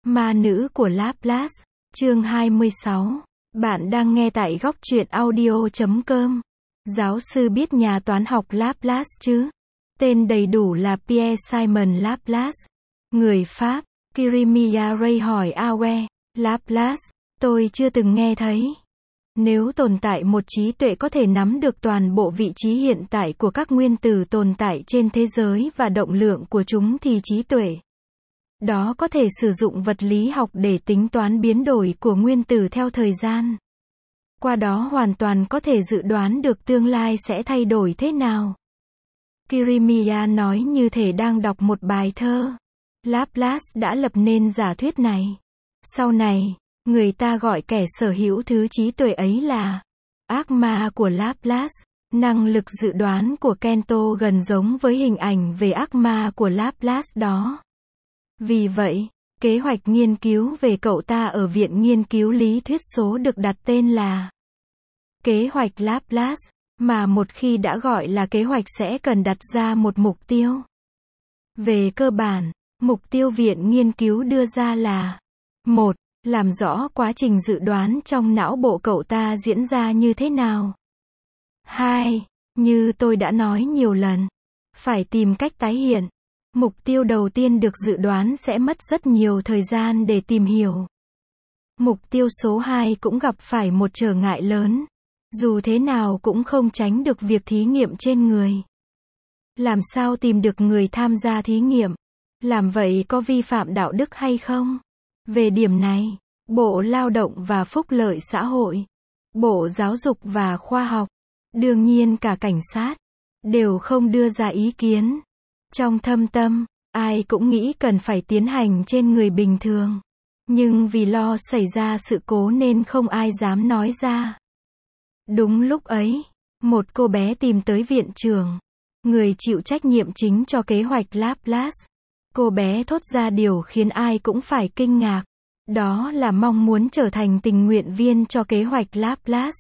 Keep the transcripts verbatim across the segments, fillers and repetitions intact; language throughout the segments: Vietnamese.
Ma nữ của Laplace, chương hai mươi sáu. Bạn đang nghe tại góc truyện audio chấm com. Giáo sư biết nhà toán học Laplace chứ? Tên đầy đủ là Pierre-Simon Laplace. Người Pháp. Kirimiya Ray hỏi Awe. Laplace, tôi chưa từng nghe thấy. Nếu tồn tại một trí tuệ có thể nắm được toàn bộ vị trí hiện tại của các nguyên tử tồn tại trên thế giới và động lượng của chúng thì trí tuệ đó có thể sử dụng vật lý học để tính toán biến đổi của nguyên tử theo thời gian. Qua đó hoàn toàn có thể dự đoán được tương lai sẽ thay đổi thế nào. Kirimiya nói như thể đang đọc một bài thơ. Laplace đã lập nên giả thuyết này. Sau này, người ta gọi kẻ sở hữu thứ trí tuệ ấy là ác ma của Laplace. Năng lực dự đoán của Kento gần giống với hình ảnh về ác ma của Laplace đó. Vì vậy, kế hoạch nghiên cứu về cậu ta ở Viện Nghiên cứu Lý thuyết số được đặt tên là kế hoạch Laplace, mà một khi đã gọi là kế hoạch sẽ cần đặt ra một mục tiêu. Về cơ bản, mục tiêu viện nghiên cứu đưa ra là một. Làm rõ quá trình dự đoán trong não bộ cậu ta diễn ra như thế nào. hai. Như tôi đã nói nhiều lần, phải tìm cách tái hiện. Mục tiêu đầu tiên được dự đoán sẽ mất rất nhiều thời gian để tìm hiểu. Mục tiêu số hai cũng gặp phải một trở ngại lớn. Dù thế nào cũng không tránh được việc thí nghiệm trên người. Làm sao tìm được người tham gia thí nghiệm? Làm vậy có vi phạm đạo đức hay không? Về điểm này, Bộ Lao động và Phúc lợi xã hội, Bộ Giáo dục và Khoa học, đương nhiên cả cảnh sát, đều không đưa ra ý kiến. Trong thâm tâm, ai cũng nghĩ cần phải tiến hành trên người bình thường. Nhưng vì lo xảy ra sự cố nên không ai dám nói ra. Đúng lúc ấy, một cô bé tìm tới viện trưởng, người chịu trách nhiệm chính cho kế hoạch Laplace. Cô bé thốt ra điều khiến ai cũng phải kinh ngạc. Đó là mong muốn trở thành tình nguyện viên cho kế hoạch Laplace.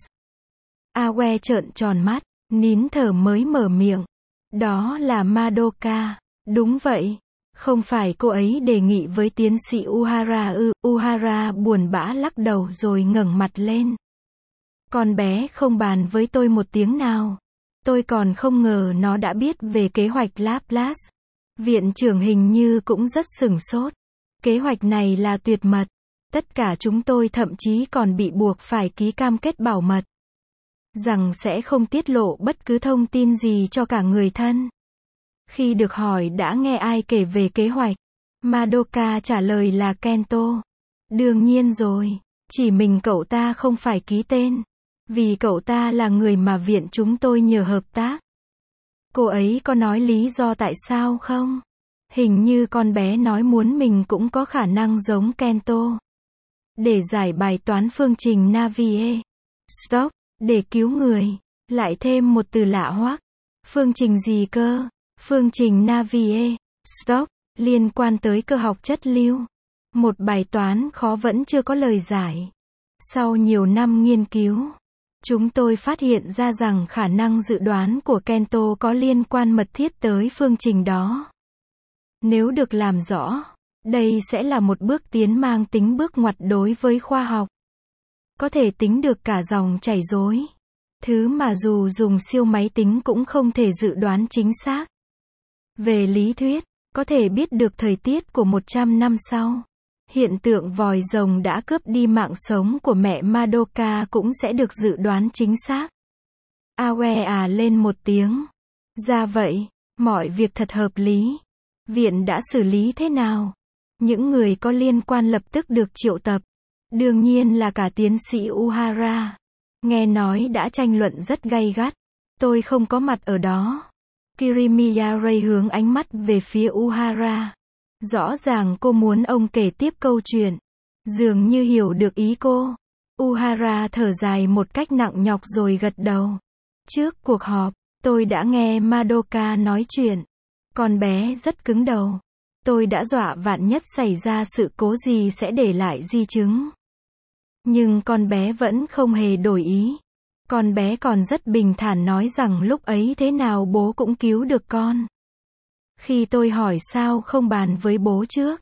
Awe trợn tròn mắt, nín thở mới mở miệng. Đó là Madoka. Đúng vậy. Không phải cô ấy đề nghị với tiến sĩ Uhara ư? Uhara buồn bã lắc đầu rồi ngẩng mặt lên. Con bé không bàn với tôi một tiếng nào. Tôi còn không ngờ nó đã biết về kế hoạch Laplace. Viện trưởng hình như cũng rất sửng sốt. Kế hoạch này là tuyệt mật. Tất cả chúng tôi thậm chí còn bị buộc phải ký cam kết bảo mật. Rằng sẽ không tiết lộ bất cứ thông tin gì cho cả người thân. Khi được hỏi đã nghe ai kể về kế hoạch, Madoka trả lời là Kento. Đương nhiên rồi, chỉ mình cậu ta không phải ký tên. Vì cậu ta là người mà viện chúng tôi nhờ hợp tác. Cô ấy có nói lý do tại sao không? Hình như con bé nói muốn mình cũng có khả năng giống Kento. Để giải bài toán phương trình Navier. Stop, để cứu người. Lại thêm một từ lạ hoắc. Phương trình gì cơ? Phương trình Navier. Stop, liên quan tới cơ học chất lưu. Một bài toán khó vẫn chưa có lời giải. Sau nhiều năm nghiên cứu, chúng tôi phát hiện ra rằng khả năng dự đoán của Kento có liên quan mật thiết tới phương trình đó. Nếu được làm rõ, đây sẽ là một bước tiến mang tính bước ngoặt đối với khoa học. Có thể tính được cả dòng chảy rối. Thứ mà dù dùng siêu máy tính cũng không thể dự đoán chính xác. Về lý thuyết, có thể biết được thời tiết của một trăm năm sau. Hiện tượng vòi rồng đã cướp đi mạng sống của mẹ Madoka cũng sẽ được dự đoán chính xác. Awe à lên một tiếng. Ra vậy, mọi việc thật hợp lý. Viện đã xử lý thế nào? Những người có liên quan lập tức được triệu tập. Đương nhiên là cả tiến sĩ Uhara. Nghe nói đã tranh luận rất gay gắt. Tôi không có mặt ở đó. Kirimiya Ray hướng ánh mắt về phía Uhara. Rõ ràng cô muốn ông kể tiếp câu chuyện. Dường như hiểu được ý cô. Uhara thở dài một cách nặng nhọc rồi gật đầu. Trước cuộc họp, tôi đã nghe Madoka nói chuyện. Con bé rất cứng đầu. Tôi đã dọa vạn nhất xảy ra sự cố gì sẽ để lại di chứng. Nhưng con bé vẫn không hề đổi ý. Con bé còn rất bình thản nói rằng lúc ấy thế nào bố cũng cứu được con. Khi tôi hỏi sao không bàn với bố trước,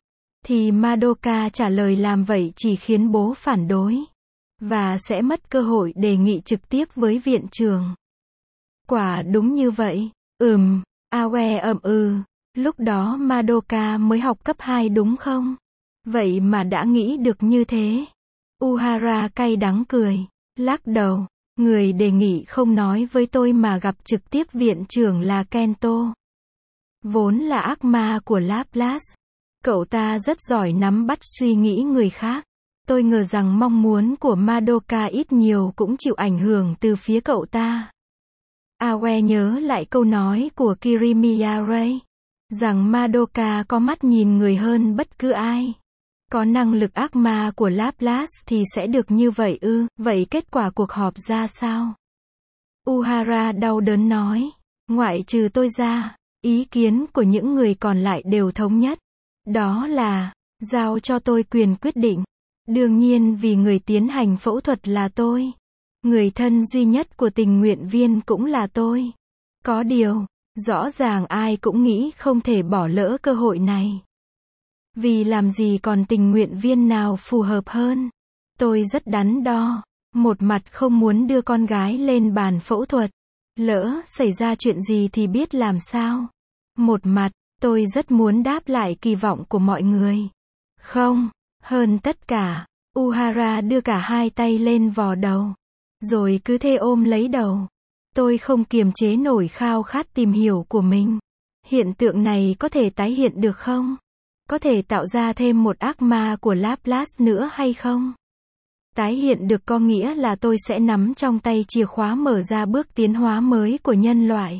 thì Madoka trả lời làm vậy chỉ khiến bố phản đối. Và sẽ mất cơ hội đề nghị trực tiếp với viện trưởng. Quả đúng như vậy. Ừm, Aoe ậm ừ. Lúc đó Madoka mới học cấp hai đúng không? Vậy mà đã nghĩ được như thế. Uhara cay đắng cười. Lắc đầu. Người đề nghị không nói với tôi mà gặp trực tiếp viện trưởng là Kento. Vốn là ác ma của Laplace. Cậu ta rất giỏi nắm bắt suy nghĩ người khác. Tôi ngờ rằng mong muốn của Madoka ít nhiều cũng chịu ảnh hưởng từ phía cậu ta. Aoe nhớ lại câu nói của Kirimiya Rei. Rằng Madoka có mắt nhìn người hơn bất cứ ai. Có năng lực ác ma của Laplace thì sẽ được như vậy ư, vậy kết quả cuộc họp ra sao? Uhara đau đớn nói. Ngoại trừ tôi ra, ý kiến của những người còn lại đều thống nhất. Đó là, giao cho tôi quyền quyết định. Đương nhiên vì người tiến hành phẫu thuật là tôi. Người thân duy nhất của tình nguyện viên cũng là tôi. Có điều, rõ ràng ai cũng nghĩ không thể bỏ lỡ cơ hội này. Vì làm gì còn tình nguyện viên nào phù hợp hơn. Tôi rất đắn đo. Một mặt không muốn đưa con gái lên bàn phẫu thuật. Lỡ xảy ra chuyện gì thì biết làm sao. Một mặt, tôi rất muốn đáp lại kỳ vọng của mọi người. Không, hơn tất cả, Uhara đưa cả hai tay lên vò đầu. Rồi cứ thế ôm lấy đầu. Tôi không kiềm chế nổi khao khát tìm hiểu của mình. Hiện tượng này có thể tái hiện được không? Có thể tạo ra thêm một ác ma của Laplace nữa hay không? Tái hiện được có nghĩa là tôi sẽ nắm trong tay chìa khóa mở ra bước tiến hóa mới của nhân loại.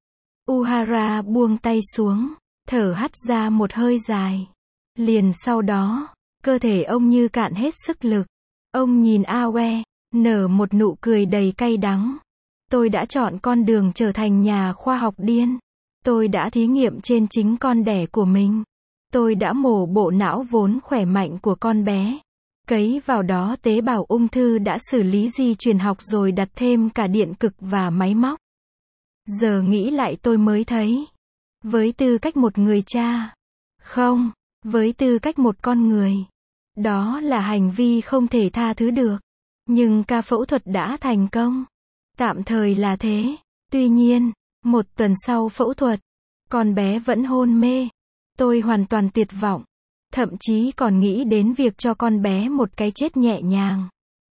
Uhara buông tay xuống, thở hắt ra một hơi dài. Liền sau đó, cơ thể ông như cạn hết sức lực. Ông nhìn Aoe, nở một nụ cười đầy cay đắng. Tôi đã chọn con đường trở thành nhà khoa học điên. Tôi đã thí nghiệm trên chính con đẻ của mình. Tôi đã mổ bộ não vốn khỏe mạnh của con bé. Cấy vào đó tế bào ung thư đã xử lý di truyền học rồi đặt thêm cả điện cực và máy móc. Giờ nghĩ lại tôi mới thấy. Với tư cách một người cha. Không, với tư cách một con người. Đó là hành vi không thể tha thứ được. Nhưng ca phẫu thuật đã thành công. Tạm thời là thế. Tuy nhiên, một tuần sau phẫu thuật, con bé vẫn hôn mê. Tôi hoàn toàn tuyệt vọng. Thậm chí còn nghĩ đến việc cho con bé một cái chết nhẹ nhàng.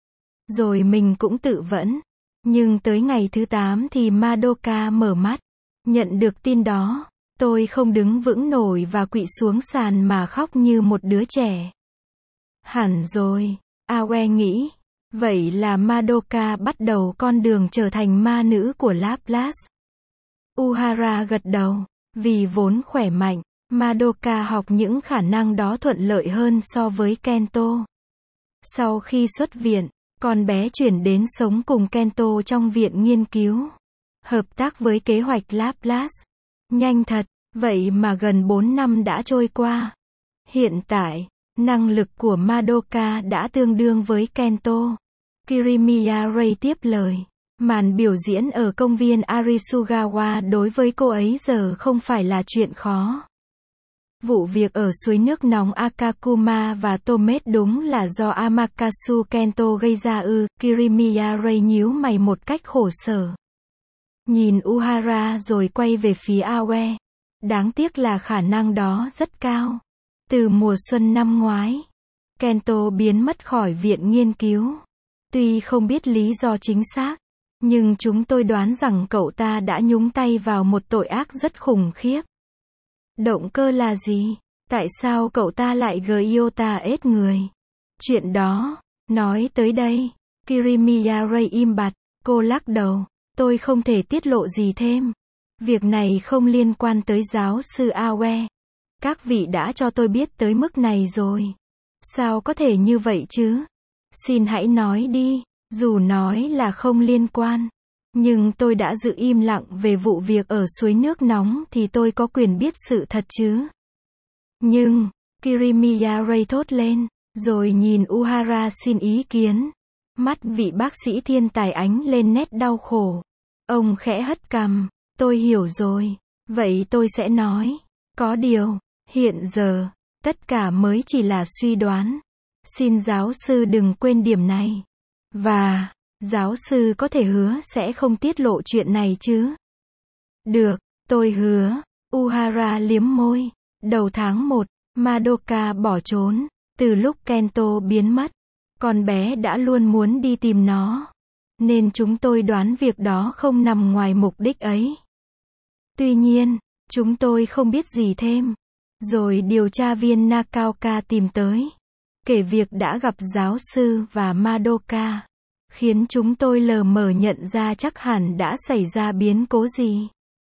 Rồi mình cũng tự vẫn. Nhưng tới ngày thứ tám thì Madoka mở mắt. Nhận được tin đó, tôi không đứng vững nổi và quỵ xuống sàn mà khóc như một đứa trẻ. Hẳn rồi, Aoe nghĩ. Vậy là Madoka bắt đầu con đường trở thành ma nữ của Laplace. Uhara gật đầu. Vì vốn khỏe mạnh, Madoka học những khả năng đó thuận lợi hơn so với Kento. Sau khi xuất viện, con bé chuyển đến sống cùng Kento trong viện nghiên cứu. Hợp tác với kế hoạch Laplace. Nhanh thật, vậy mà gần bốn năm đã trôi qua. Hiện tại, năng lực của Madoka đã tương đương với Kento. Kirimiya Rei tiếp lời. Màn biểu diễn ở công viên Arisugawa đối với cô ấy giờ không phải là chuyện khó. Vụ việc ở suối nước nóng Akakuma và Tomet đúng là do Amaterasu Kento gây ra ư, Kirimiya Rei nhíu mày một cách khổ sở. Nhìn Uhara rồi quay về phía Aoe. Đáng tiếc là khả năng đó rất cao. Từ mùa xuân năm ngoái, Kento biến mất khỏi viện nghiên cứu. Tuy không biết lý do chính xác, nhưng chúng tôi đoán rằng cậu ta đã nhúng tay vào một tội ác rất khủng khiếp. Động cơ là gì? Tại sao cậu ta lại Gyota ết người? Chuyện đó, nói tới đây, Kirimiya Rei im bặt, cô lắc đầu, tôi không thể tiết lộ gì thêm. Việc này không liên quan tới giáo sư Aoe. Các vị đã cho tôi biết tới mức này rồi. Sao có thể như vậy chứ? Xin hãy nói đi, dù nói là không liên quan. Nhưng tôi đã giữ im lặng về vụ việc ở suối nước nóng thì tôi có quyền biết sự thật chứ. Nhưng, Kirimiya Rei thốt lên, rồi nhìn Uhara xin ý kiến. Mắt vị bác sĩ thiên tài ánh lên nét đau khổ. Ông khẽ hất cằm, tôi hiểu rồi, vậy tôi sẽ nói. Có điều, hiện giờ, Tất cả mới chỉ là suy đoán. Xin giáo sư đừng quên điểm này. Và, giáo sư có thể hứa sẽ không tiết lộ chuyện này chứ? Được, tôi hứa. Uhara liếm môi. Đầu tháng một, Madoka bỏ trốn. Từ lúc Kento biến mất, con bé đã luôn muốn đi tìm nó. Nên chúng tôi đoán việc đó không nằm ngoài mục đích ấy. Tuy nhiên, chúng tôi không biết gì thêm. Rồi điều tra viên Nakaoka tìm tới. Kể việc đã gặp giáo sư và Madoka. Khiến chúng tôi lờ mờ nhận ra chắc hẳn đã xảy ra biến cố gì.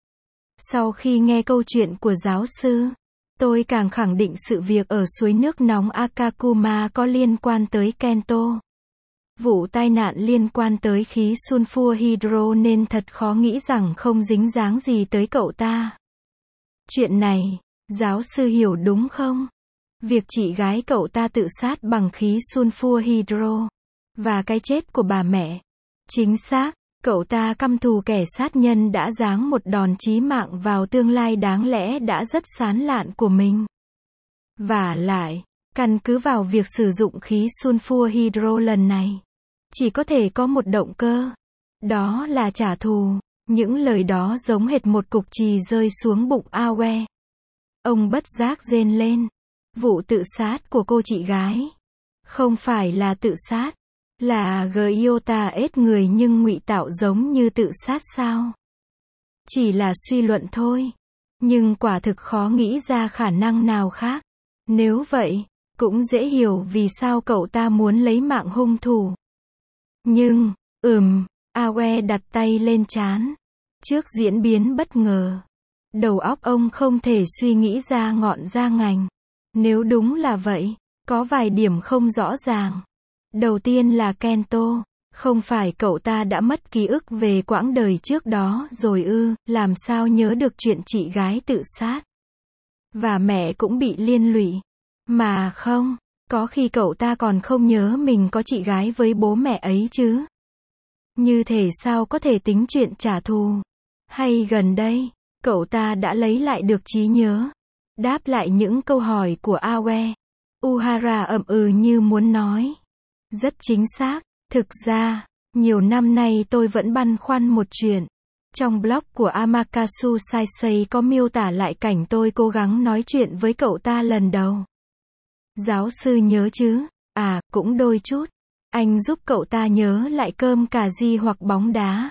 Sau khi nghe câu chuyện của giáo sư, tôi càng khẳng định sự việc ở suối nước nóng Akakuma có liên quan tới Kento. Vụ tai nạn liên quan tới khí sulfur hydro nên thật khó nghĩ rằng không dính dáng gì tới cậu ta. Chuyện này, giáo sư hiểu đúng không? Việc chị gái cậu ta tự sát bằng khí sulfur hydro. Và cái chết của bà mẹ. Chính xác, cậu ta căm thù kẻ sát nhân đã giáng một đòn chí mạng vào tương lai đáng lẽ đã rất sán lạn của mình. Vả lại, căn cứ vào việc sử dụng khí sulfur hydro lần này, chỉ có thể có một động cơ. Đó là trả thù. Những lời đó giống hệt một cục chì rơi xuống bụng Awe. Ông bất giác rên lên. Vụ tự sát của cô chị gái. Không phải là tự sát. Là Gyota ết người nhưng ngụy tạo giống như tự sát sao? Chỉ là suy luận thôi. Nhưng quả thực khó nghĩ ra khả năng nào khác. Nếu vậy, cũng dễ hiểu vì sao cậu ta muốn lấy mạng hung thủ. Nhưng, ừm, Awe đặt tay lên trán. Trước diễn biến bất ngờ, đầu óc ông không thể suy nghĩ ra ngọn ra ngành. Nếu đúng là vậy, có vài điểm không rõ ràng. Đầu tiên là Kento, không phải cậu ta đã mất ký ức về quãng đời trước đó rồi ư, làm sao nhớ được chuyện chị gái tự sát. Và mẹ cũng bị liên lụy. Mà không, có khi cậu ta còn không nhớ mình có chị gái với bố mẹ ấy chứ. Như thể sao có thể tính chuyện trả thù. Hay gần đây, cậu ta đã lấy lại được trí nhớ. Đáp lại những câu hỏi của Awe. Uhara ậm ừ như muốn nói. Rất chính xác. Thực ra, nhiều năm nay tôi vẫn băn khoăn một chuyện. Trong blog của Amakasu Saisei có miêu tả lại cảnh tôi cố gắng nói chuyện với cậu ta lần đầu. Giáo sư nhớ chứ? À, cũng đôi chút. Anh giúp cậu ta nhớ lại cơm cà ri hoặc bóng đá.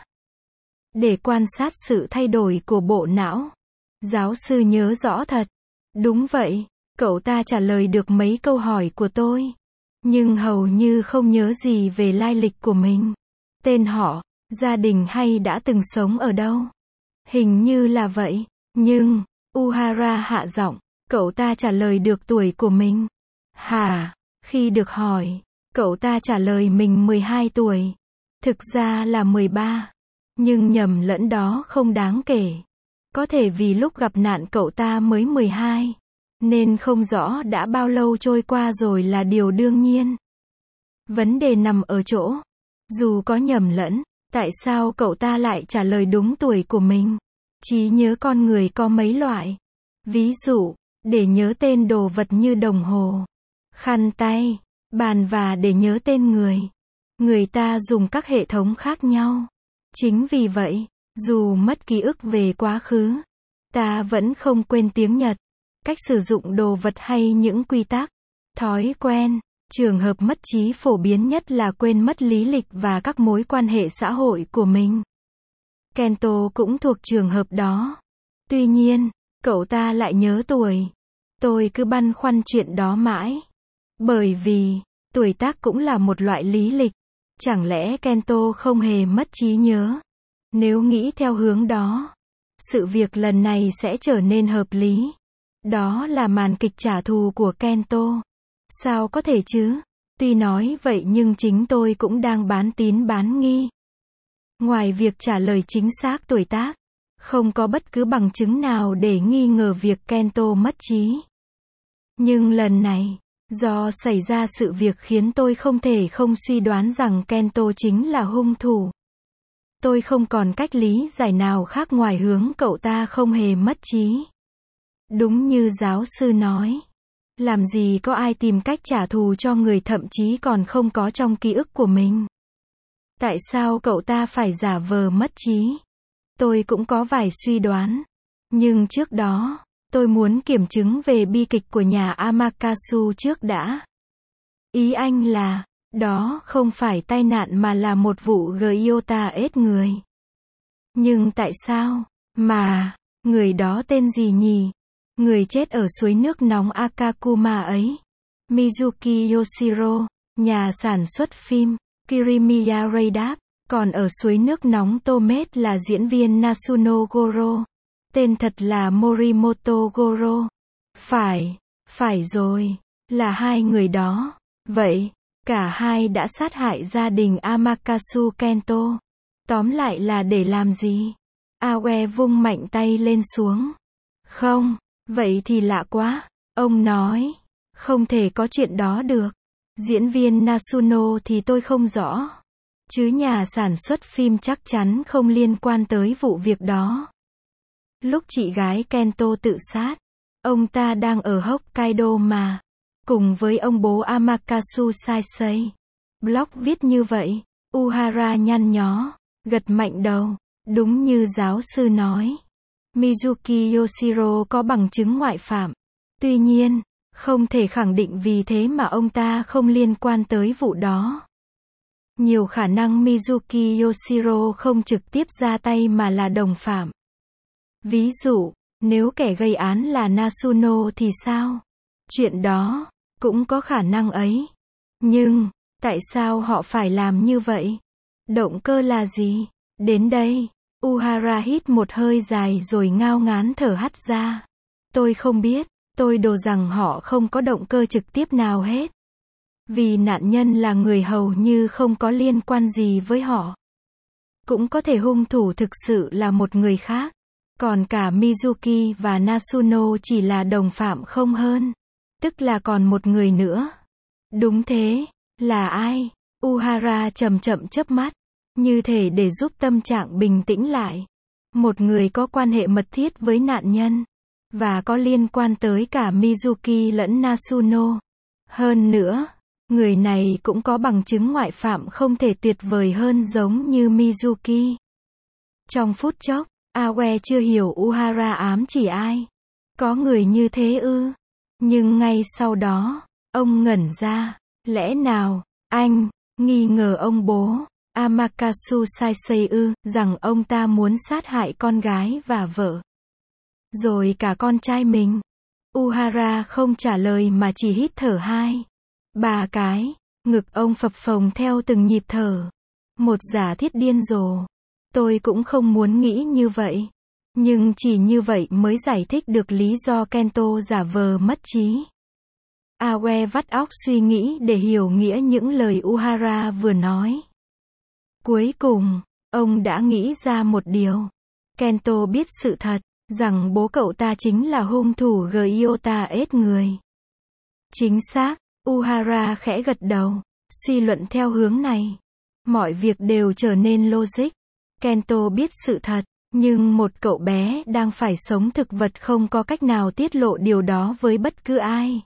Để quan sát sự thay đổi của bộ não. Giáo sư nhớ rõ thật. Đúng vậy, cậu ta trả lời được mấy câu hỏi của tôi. Nhưng hầu như không nhớ gì về lai lịch của mình. Tên họ, gia đình hay đã từng sống ở đâu. Hình như là vậy. Nhưng, Uhara hạ giọng, cậu ta trả lời được tuổi của mình. Hả? Khi được hỏi, cậu ta trả lời mình mười hai tuổi. Thực ra là mười ba. Nhưng nhầm lẫn đó không đáng kể. Có thể vì lúc gặp nạn cậu ta mới mười hai. Nên không rõ đã bao lâu trôi qua rồi là điều đương nhiên. Vấn đề nằm ở chỗ, dù có nhầm lẫn, tại sao cậu ta lại trả lời đúng tuổi của mình? Trí nhớ con người có mấy loại. Ví dụ, để nhớ tên đồ vật như đồng hồ, khăn tay, bàn và để nhớ tên người. Người ta dùng các hệ thống khác nhau. Chính vì vậy, dù mất ký ức về quá khứ, ta vẫn không quên tiếng Nhật, cách sử dụng đồ vật hay những quy tắc, thói quen. Trường hợp mất trí phổ biến nhất là quên mất lý lịch và các mối quan hệ xã hội của mình. Kento cũng thuộc trường hợp đó. Tuy nhiên, cậu ta lại nhớ tuổi. Tôi cứ băn khoăn chuyện đó mãi. Bởi vì, tuổi tác cũng là một loại lý lịch. Chẳng lẽ Kento không hề mất trí nhớ? Nếu nghĩ theo hướng đó, sự việc lần này sẽ trở nên hợp lý. Đó là màn kịch trả thù của Kento. Sao có thể chứ? Tuy nói vậy nhưng chính tôi cũng đang bán tín bán nghi. Ngoài việc trả lời chính xác tuổi tác, không có bất cứ bằng chứng nào để nghi ngờ việc Kento mất trí. Nhưng lần này, do xảy ra sự việc khiến tôi không thể không suy đoán rằng Kento chính là hung thủ. Tôi không còn cách lý giải nào khác ngoài hướng cậu ta không hề mất trí. Đúng như giáo sư nói. Làm gì có ai tìm cách trả thù cho người thậm chí còn không có trong ký ức của mình. Tại sao cậu ta phải giả vờ mất trí? Tôi cũng có vài suy đoán. Nhưng trước đó, tôi muốn kiểm chứng về bi kịch của nhà Amaterasu trước đã. Ý anh là, đó không phải tai nạn mà là một vụ Gyota ết người. Nhưng tại sao? Mà, người đó tên gì nhỉ? Người chết ở suối nước nóng Akakuma ấy. Mizuki Yoshiro, nhà sản xuất phim, Kirimiya Ray đáp. Còn ở suối nước nóng Tomet là diễn viên Nasuno Goro. Tên thật là Morimoto Goro. Phải, phải rồi, là hai người đó. Vậy, cả hai đã sát hại gia đình Amaterasu Kento. Tóm lại là để làm gì? Aoe vung mạnh tay lên xuống. Không, vậy thì lạ quá. Ông nói, không thể có chuyện đó được. Diễn viên Nasuno thì tôi không rõ. Chứ nhà sản xuất phim chắc chắn không liên quan tới vụ việc đó. Lúc chị gái Kento tự sát, ông ta đang ở Hokkaido mà. Cùng với ông bố Amaterasu Saisei. Blog viết như vậy. Uhara nhăn nhó, gật mạnh đầu. Đúng như giáo sư nói. Mizuki Yoshiro có bằng chứng ngoại phạm. Tuy nhiên, không thể khẳng định vì thế mà ông ta không liên quan tới vụ đó. Nhiều khả năng Mizuki Yoshiro không trực tiếp ra tay mà là đồng phạm. Ví dụ, nếu kẻ gây án là Nasuno thì sao? Chuyện đó cũng có khả năng ấy. Nhưng, tại sao họ phải làm như vậy? Động cơ là gì? Đến đây, Uhara hít một hơi dài rồi ngao ngán thở hắt ra. Tôi không biết, tôi đồ rằng họ không có động cơ trực tiếp nào hết. Vì nạn nhân là người hầu như không có liên quan gì với họ. Cũng có thể hung thủ thực sự là một người khác. Còn cả Mizuki và Nasuno chỉ là đồng phạm không hơn. Tức là còn một người nữa. Đúng thế, là ai? Uhara chậm chậm chớp mắt. Như thể để giúp tâm trạng bình tĩnh lại. Một người có quan hệ mật thiết với nạn nhân. Và có liên quan tới cả Mizuki lẫn Nasuno. Hơn nữa, người này cũng có bằng chứng ngoại phạm không thể tuyệt vời hơn giống như Mizuki. Trong phút chốc, Aoe chưa hiểu Uhara ám chỉ ai. Có người như thế ư? Nhưng ngay sau đó, ông ngẩn ra. Lẽ nào, anh, nghi ngờ ông bố, Amaterasu Saisei ư, rằng ông ta muốn sát hại con gái và vợ. Rồi cả con trai mình. Uhara không trả lời mà chỉ hít thở hai. Ba cái, ngực ông phập phồng theo từng nhịp thở. Một giả thiết điên rồ. Tôi cũng không muốn nghĩ như vậy. Nhưng chỉ như vậy mới giải thích được lý do Kento giả vờ mất trí. Aoe vắt óc suy nghĩ để hiểu nghĩa những lời Uhara vừa nói. Cuối cùng, ông đã nghĩ ra một điều. Kento biết sự thật, rằng bố cậu ta chính là hung thủ Gyota ết người. Chính xác, Uhara khẽ gật đầu, suy luận theo hướng này. Mọi việc đều trở nên logic. Kento biết sự thật, nhưng một cậu bé đang phải sống thực vật không có cách nào tiết lộ điều đó với bất cứ ai.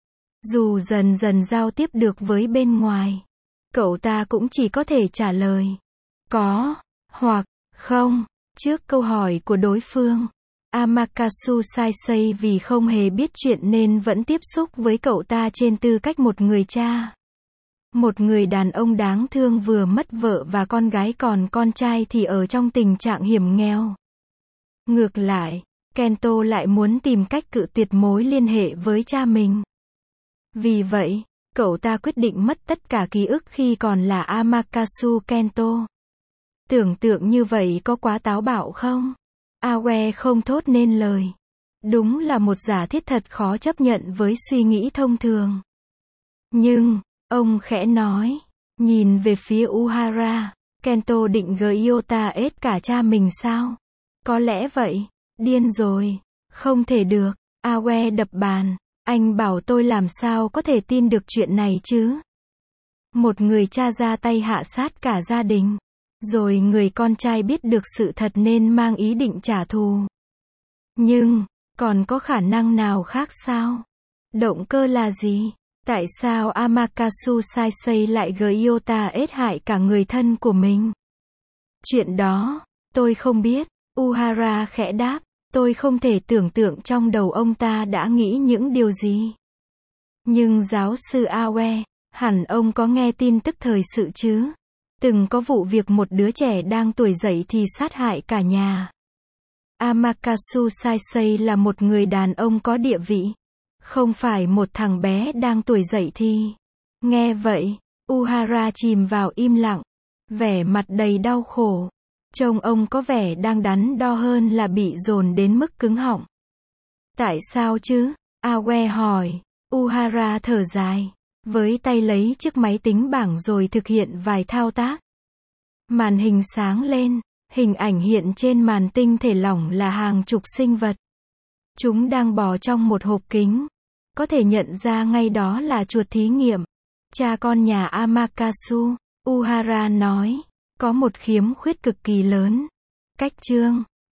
Dù dần dần giao tiếp được với bên ngoài, cậu ta cũng chỉ có thể trả lời có hoặc không trước câu hỏi của đối phương. Amaterasu Saisei vì không hề biết chuyện nên vẫn tiếp xúc với cậu ta trên tư cách một người cha. Một người đàn ông đáng thương vừa mất vợ và con gái, còn con trai thì ở trong tình trạng hiểm nghèo. Ngược lại, Kento lại muốn tìm cách cự tuyệt mối liên hệ với cha mình. Vì vậy, cậu ta quyết định mất tất cả ký ức khi còn là Amaterasu Kento. Tưởng tượng như vậy có quá táo bạo không? Aoe không thốt nên lời. Đúng là một giả thiết thật khó chấp nhận với suy nghĩ thông thường. Nhưng, ông khẽ nói, nhìn về phía Uhara, Kento định Gyota ết cả cha mình sao? Có lẽ vậy. Điên rồi. Không thể được. Aoe đập bàn. Anh bảo tôi làm sao có thể tin được chuyện này chứ? Một người cha ra tay hạ sát cả gia đình. Rồi người con trai biết được sự thật nên mang ý định trả thù. Nhưng, còn có khả năng nào khác sao? Động cơ là gì? Tại sao Amakatsu Sensei lại gợi Iota ết hại cả người thân của mình? Chuyện đó, tôi không biết, Uhara khẽ đáp, tôi không thể tưởng tượng trong đầu ông ta đã nghĩ những điều gì. Nhưng giáo sư Awe, hẳn ông có nghe tin tức thời sự chứ? Từng có vụ việc một đứa trẻ đang tuổi dậy thì sát hại cả nhà. Amakatsu Sensei là một người đàn ông có địa vị, không phải một thằng bé đang tuổi dậy thì. Nghe vậy, Uhara chìm vào im lặng, vẻ mặt đầy đau khổ. Trông ông có vẻ đang đắn đo hơn là bị dồn đến mức cứng họng. Tại sao chứ? Awe hỏi. Uhara thở dài, với tay lấy chiếc máy tính bảng rồi thực hiện vài thao tác. Màn hình sáng lên, hình ảnh hiện trên màn tinh thể lỏng là hàng chục sinh vật. Chúng đang bò trong một hộp kính. Có thể nhận ra ngay đó là chuột thí nghiệm. Cha con nhà Amakatsu, Uhara nói, có một khiếm khuyết cực kỳ lớn. Cách chương